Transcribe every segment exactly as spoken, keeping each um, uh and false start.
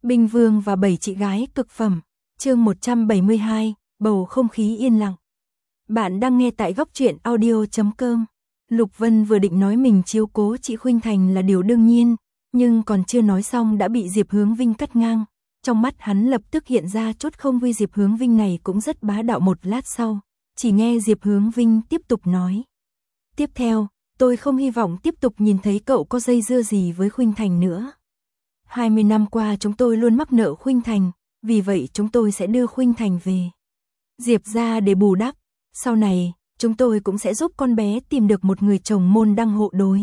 Bình Vương và bảy chị gái cực phẩm, chương một trăm bảy mươi hai, bầu không khí yên lặng. Bạn đang nghe tại góc truyện audio chấm com. Lục Vân vừa định nói mình chiếu cố chị Khuynh Thành là điều đương nhiên, nhưng còn chưa nói xong đã bị Diệp Hướng Vinh cắt ngang. Trong mắt hắn lập tức hiện ra chút không vui. Diệp Hướng Vinh này cũng rất bá đạo. Một lát sau, chỉ nghe Diệp Hướng Vinh tiếp tục nói. Tiếp theo, tôi không hy vọng tiếp tục nhìn thấy cậu có dây dưa gì với Khuynh Thành nữa. hai mươi năm qua chúng tôi luôn mắc nợ Khuynh Thành, vì vậy chúng tôi sẽ đưa Khuynh Thành về Diệp gia để bù đắp. Sau này, chúng tôi cũng sẽ giúp con bé tìm được một người chồng môn đăng hộ đối.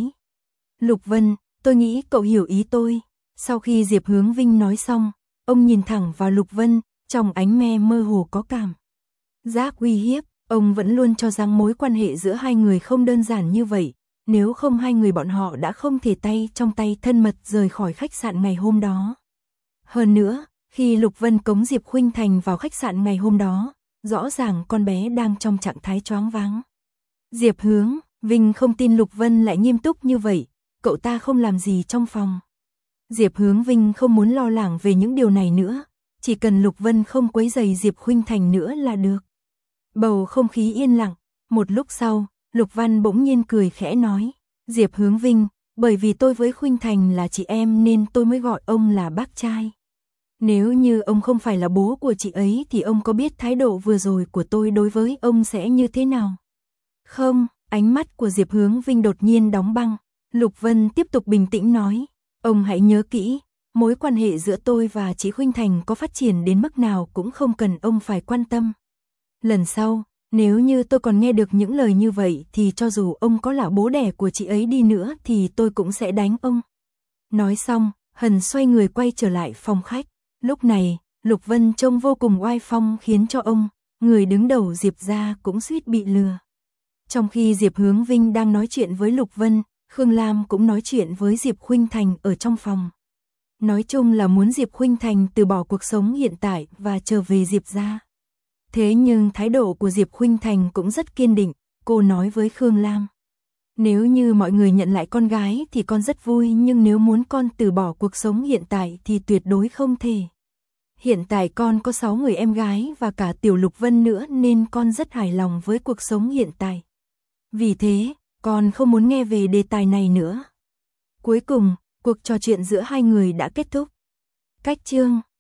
Lục Vân, tôi nghĩ cậu hiểu ý tôi. Sau khi Diệp Hướng Vinh nói xong, ông nhìn thẳng vào Lục Vân, trong ánh me mơ hồ có cảm giác uy hiếp. Ông vẫn luôn cho rằng mối quan hệ giữa hai người không đơn giản như vậy, nếu không hai người bọn họ đã không thể tay trong tay thân mật rời khỏi khách sạn ngày hôm đó. Hơn nữa, khi Lục Vân cống Diệp Khuynh Thành vào khách sạn ngày hôm đó, rõ ràng con bé đang trong trạng thái choáng váng. Diệp Hướng Vinh không tin Lục Vân lại nghiêm túc như vậy, cậu ta không làm gì trong phòng. Diệp Hướng Vinh không muốn lo lắng về những điều này nữa, chỉ cần Lục Vân không quấy rầy Diệp Khuynh Thành nữa là được. Bầu không khí yên lặng, một lúc sau, Lục Văn bỗng nhiên cười khẽ nói, Diệp Hướng Vinh, bởi vì tôi với Khuynh Thành là chị em nên tôi mới gọi ông là bác trai. Nếu như ông không phải là bố của chị ấy thì ông có biết thái độ vừa rồi của tôi đối với ông sẽ như thế nào? Không, ánh mắt của Diệp Hướng Vinh đột nhiên đóng băng. Lục Vân tiếp tục bình tĩnh nói, ông hãy nhớ kỹ, mối quan hệ giữa tôi và chị Khuynh Thành có phát triển đến mức nào cũng không cần ông phải quan tâm. Lần sau, nếu như tôi còn nghe được những lời như vậy thì cho dù ông có là bố đẻ của chị ấy đi nữa thì tôi cũng sẽ đánh ông. Nói xong, Hần xoay người quay trở lại phòng khách. Lúc này, Lục Vân trông vô cùng oai phong khiến cho ông, người đứng đầu Diệp gia cũng suýt bị lừa. Trong khi Diệp Hướng Vinh đang nói chuyện với Lục Vân, Khương Lam cũng nói chuyện với Diệp Khuynh Thành ở trong phòng. Nói chung là muốn Diệp Khuynh Thành từ bỏ cuộc sống hiện tại và trở về Diệp gia. Thế nhưng thái độ của Diệp Khuynh Thành cũng rất kiên định, cô nói với Khương Lam. Nếu như mọi người nhận lại con gái thì con rất vui, nhưng nếu muốn con từ bỏ cuộc sống hiện tại thì tuyệt đối không thể. Hiện tại con có sáu người em gái và cả Tiểu Lục Vân nữa nên con rất hài lòng với cuộc sống hiện tại. Vì thế, con không muốn nghe về đề tài này nữa. Cuối cùng, cuộc trò chuyện giữa hai người đã kết thúc. Cách chương